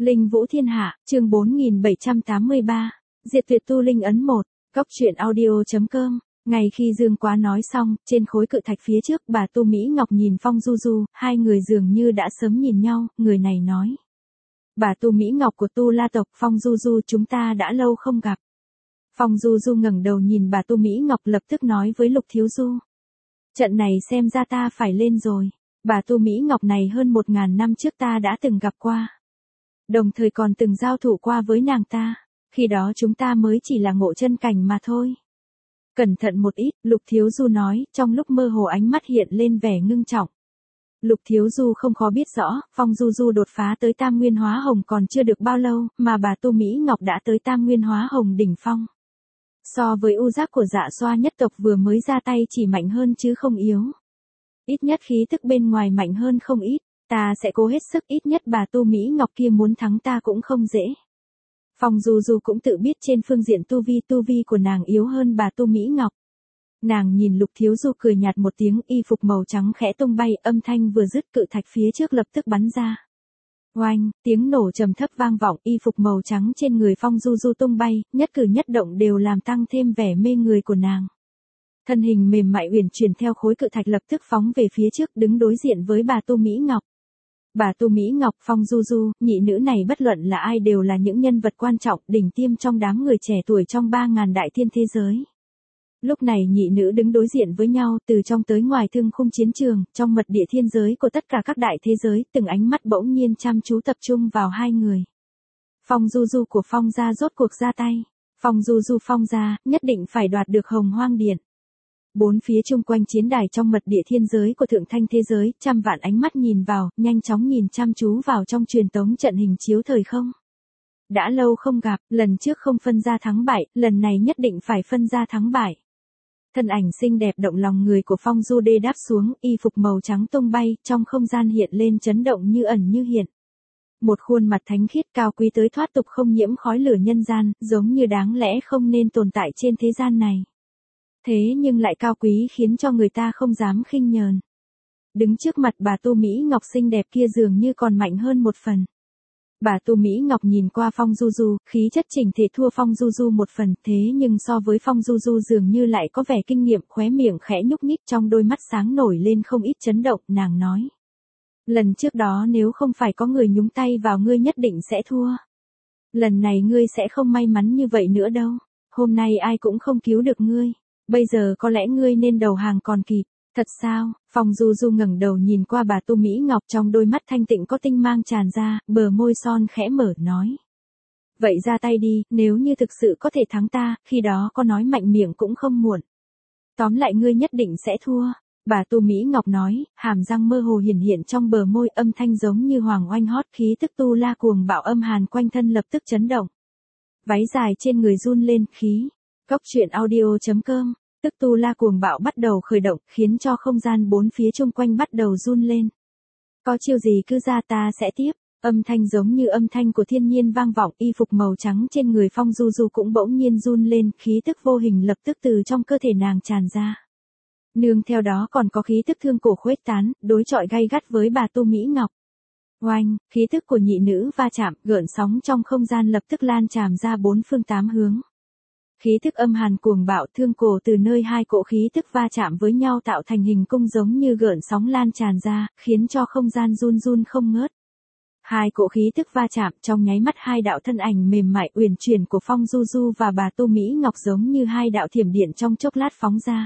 Linh Vũ Thiên Hạ, chương 4783, Diệt Tuyệt Tu Linh ấn 1, Cóc truyện audio.com. Ngày khi Dương Quá nói xong, trên khối cự thạch phía trước bà Tu Mỹ Ngọc nhìn Phong Du Du, hai người dường như đã sớm nhìn nhau, người này nói. Bà Tu Mỹ Ngọc của Tu La tộc, Phong Du Du, chúng ta đã lâu không gặp. Phong Du Du ngẩng đầu nhìn bà Tu Mỹ Ngọc, lập tức nói với Lục Thiếu Du. Trận này xem ra ta phải lên rồi, bà Tu Mỹ Ngọc này hơn 1000 năm trước ta đã từng gặp qua. Đồng thời còn từng giao thủ qua với nàng ta, khi đó chúng ta mới chỉ là ngộ chân cảnh mà thôi. Cẩn thận một ít, Lục Thiếu Du nói, trong lúc mơ hồ ánh mắt hiện lên vẻ ngưng trọng. Lục Thiếu Du không khó biết rõ, Phong Du Du đột phá tới Tam Nguyên Hóa Hồng còn chưa được bao lâu, mà bà Tu Mỹ Ngọc đã tới Tam Nguyên Hóa Hồng đỉnh phong. So với u giác của Dạ Xoa nhất tộc vừa mới ra tay chỉ mạnh hơn chứ không yếu. Ít nhất khí tức bên ngoài mạnh hơn không ít, ta sẽ cố hết sức, ít nhất bà Tu Mỹ Ngọc kia muốn thắng ta cũng không dễ. Phong Du Du cũng tự biết trên phương diện tu vi của nàng yếu hơn bà Tu Mỹ Ngọc. Nàng nhìn Lục Thiếu Du cười nhạt một tiếng, y phục màu trắng khẽ tung bay, âm thanh vừa dứt cự thạch phía trước lập tức bắn ra. Oanh, tiếng nổ trầm thấp vang vọng, y phục màu trắng trên người Phong Du Du tung bay, nhất cử nhất động đều làm tăng thêm vẻ mê người của nàng. Thân hình mềm mại uyển chuyển theo khối cự thạch lập tức phóng về phía trước, đứng đối diện với bà Tu Mỹ Ngọc. Bà Tu Mỹ Ngọc, Phong Du Du, nhị nữ này bất luận là ai đều là những nhân vật quan trọng, đỉnh tiêm trong đám người trẻ tuổi trong 3000 đại thiên thế giới. Lúc này nhị nữ đứng đối diện với nhau, từ trong tới ngoài thương khung chiến trường, trong mật địa thiên giới của tất cả các đại thế giới, từng ánh mắt bỗng nhiên chăm chú tập trung vào hai người. Phong Du Du của Phong gia rốt cuộc ra tay. Phong Du Du Phong gia, nhất định phải đoạt được Hồng Hoang Điện. Bốn phía chung quanh chiến đài trong mật địa thiên giới của thượng thanh thế giới, trăm vạn ánh mắt nhìn vào, nhanh chóng nhìn chăm chú vào trong truyền tống trận hình chiếu thời không. Đã lâu không gặp, lần trước không phân ra thắng bại, lần này nhất định phải phân ra thắng bại. Thân ảnh xinh đẹp động lòng người của Phong Du Đê đáp xuống, y phục màu trắng tung bay, trong không gian hiện lên chấn động như ẩn như hiện. Một khuôn mặt thánh khiết cao quý tới thoát tục không nhiễm khói lửa nhân gian, giống như đáng lẽ không nên tồn tại trên thế gian này. Thế nhưng lại cao quý khiến cho người ta không dám khinh nhờn. Đứng trước mặt bà Tu Mỹ Ngọc xinh đẹp kia dường như còn mạnh hơn một phần. Bà Tu Mỹ Ngọc nhìn qua Phong Du Du, khí chất chỉnh thể thua Phong Du Du một phần, thế nhưng so với Phong Du Du dường như lại có vẻ kinh nghiệm, khóe miệng khẽ nhúc nhích, trong đôi mắt sáng nổi lên không ít chấn động, nàng nói. Lần trước đó nếu không phải có người nhúng tay vào ngươi nhất định sẽ thua. Lần này ngươi sẽ không may mắn như vậy nữa đâu, hôm nay ai cũng không cứu được ngươi. Bây giờ có lẽ ngươi nên đầu hàng còn kịp. Thật sao? Phong Du Du ngẩng đầu nhìn qua bà Tu Mỹ Ngọc, trong đôi mắt thanh tịnh có tinh mang tràn ra, bờ môi son khẽ mở nói. Vậy ra tay đi, nếu như thực sự có thể thắng ta, khi đó có nói mạnh miệng cũng không muộn. Tóm lại ngươi nhất định sẽ thua. Bà Tu Mỹ Ngọc nói, hàm răng mơ hồ hiển hiện trong bờ môi, âm thanh giống như hoàng oanh hót, khí tức tu la cuồng bạo âm hàn quanh thân lập tức chấn động. Váy dài trên người run lên, khí. Cóc truyện audio.com. Tức tu la cuồng bạo bắt đầu khởi động, khiến cho không gian bốn phía chung quanh bắt đầu run lên. Có chiêu gì cứ ra ta sẽ tiếp, âm thanh giống như âm thanh của thiên nhiên vang vọng, y phục màu trắng trên người Phong Du Du cũng bỗng nhiên run lên, khí tức vô hình lập tức từ trong cơ thể nàng tràn ra. Nương theo đó còn có khí tức thương cổ khuếch tán, đối chọi gay gắt với bà Tu Mỹ Ngọc. Oanh, khí tức của nhị nữ va chạm, gợn sóng trong không gian lập tức lan tràn ra bốn phương tám hướng. Khí tức âm hàn cuồng bạo thương cổ từ nơi hai cỗ khí tức va chạm với nhau tạo thành hình cung giống như gợn sóng lan tràn ra, khiến cho không gian run run không ngớt. Hai cỗ khí tức va chạm, trong nháy mắt hai đạo thân ảnh mềm mại uyển chuyển của Phong Du Du và bà Tu Mỹ Ngọc giống như hai đạo thiểm điện trong chốc lát phóng ra.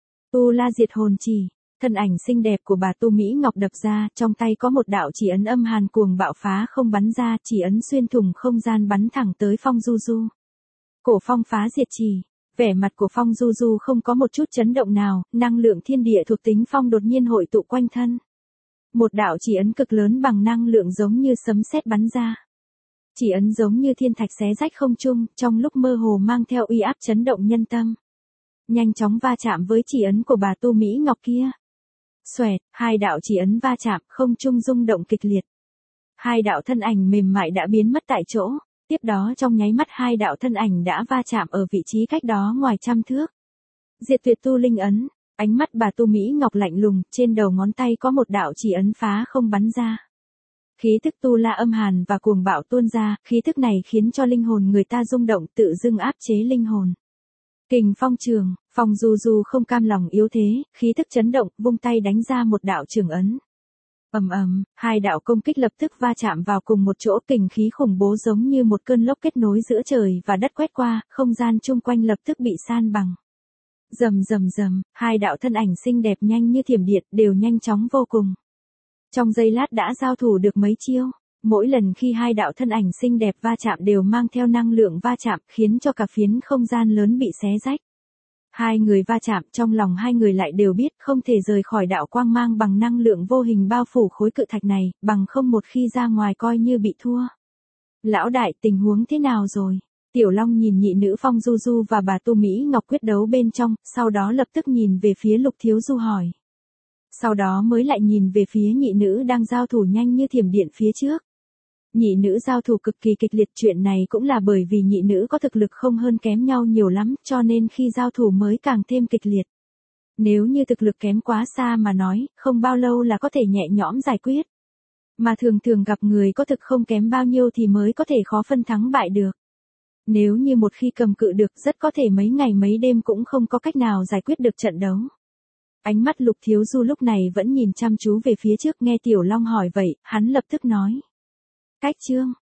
Tu La diệt hồn chỉ, thân ảnh xinh đẹp của bà Tu Mỹ Ngọc đập ra, trong tay có một đạo chỉ ấn âm hàn cuồng bạo phá không bắn ra, chỉ ấn xuyên thủng không gian bắn thẳng tới Phong Du Du. Cổ phong phá diệt chỉ, vẻ mặt của Phong Du Du không có một chút chấn động nào, năng lượng thiên địa thuộc tính phong đột nhiên hội tụ quanh thân. Một đạo chỉ ấn cực lớn bằng năng lượng giống như sấm sét bắn ra. Chỉ ấn giống như thiên thạch xé rách không trung, trong lúc mơ hồ mang theo uy áp chấn động nhân tâm. Nhanh chóng va chạm với chỉ ấn của bà Tu Mỹ Ngọc kia. Xoẹt, hai đạo chỉ ấn va chạm, không trung rung động kịch liệt. Hai đạo thân ảnh mềm mại đã biến mất tại chỗ. Tiếp đó trong nháy mắt hai đạo thân ảnh đã va chạm ở vị trí cách đó ngoài trăm thước. Diệt tuyệt tu linh ấn, ánh mắt bà Tu Mỹ Ngọc lạnh lùng, trên đầu ngón tay có một đạo chỉ ấn phá không bắn ra. Khí tức tu la âm hàn và cuồng bạo tuôn ra, khí tức này khiến cho linh hồn người ta rung động, tự dưng áp chế linh hồn. Kình phong trường, Phong Du Du không cam lòng yếu thế, khí tức chấn động, vung tay đánh ra một đạo trường ấn. Ầm ầm, hai đạo công kích lập tức va chạm vào cùng một chỗ, kình khí khủng bố giống như một cơn lốc kết nối giữa trời và đất quét qua, không gian chung quanh lập tức bị san bằng. Rầm rầm rầm, hai đạo thân ảnh xinh đẹp nhanh như thiểm điện, đều nhanh chóng vô cùng. Trong giây lát đã giao thủ được mấy chiêu, mỗi lần khi hai đạo thân ảnh xinh đẹp va chạm đều mang theo năng lượng va chạm, khiến cho cả phiến không gian lớn bị xé rách. Hai người va chạm, trong lòng hai người lại đều biết không thể rời khỏi đạo quang mang bằng năng lượng vô hình bao phủ khối cự thạch này, bằng không một khi ra ngoài coi như bị thua. Lão đại, tình huống thế nào rồi? Tiểu Long nhìn nhị nữ Phong Du Du và bà Tu Mỹ Ngọc quyết đấu bên trong, sau đó lập tức nhìn về phía Lục Thiếu Du hỏi. Sau đó mới lại nhìn về phía nhị nữ đang giao thủ nhanh như thiểm điện phía trước. Nhị nữ giao thủ cực kỳ kịch liệt, chuyện này cũng là bởi vì nhị nữ có thực lực không hơn kém nhau nhiều lắm, cho nên khi giao thủ mới càng thêm kịch liệt. Nếu như thực lực kém quá xa mà nói, không bao lâu là có thể nhẹ nhõm giải quyết. Mà thường thường gặp người có thực không kém bao nhiêu thì mới có thể khó phân thắng bại được. Nếu như một khi cầm cự được, rất có thể mấy ngày mấy đêm cũng không có cách nào giải quyết được trận đấu. Ánh mắt Lục Thiếu Du lúc này vẫn nhìn chăm chú về phía trước, nghe Tiểu Long hỏi vậy, hắn lập tức nói. Cách chương,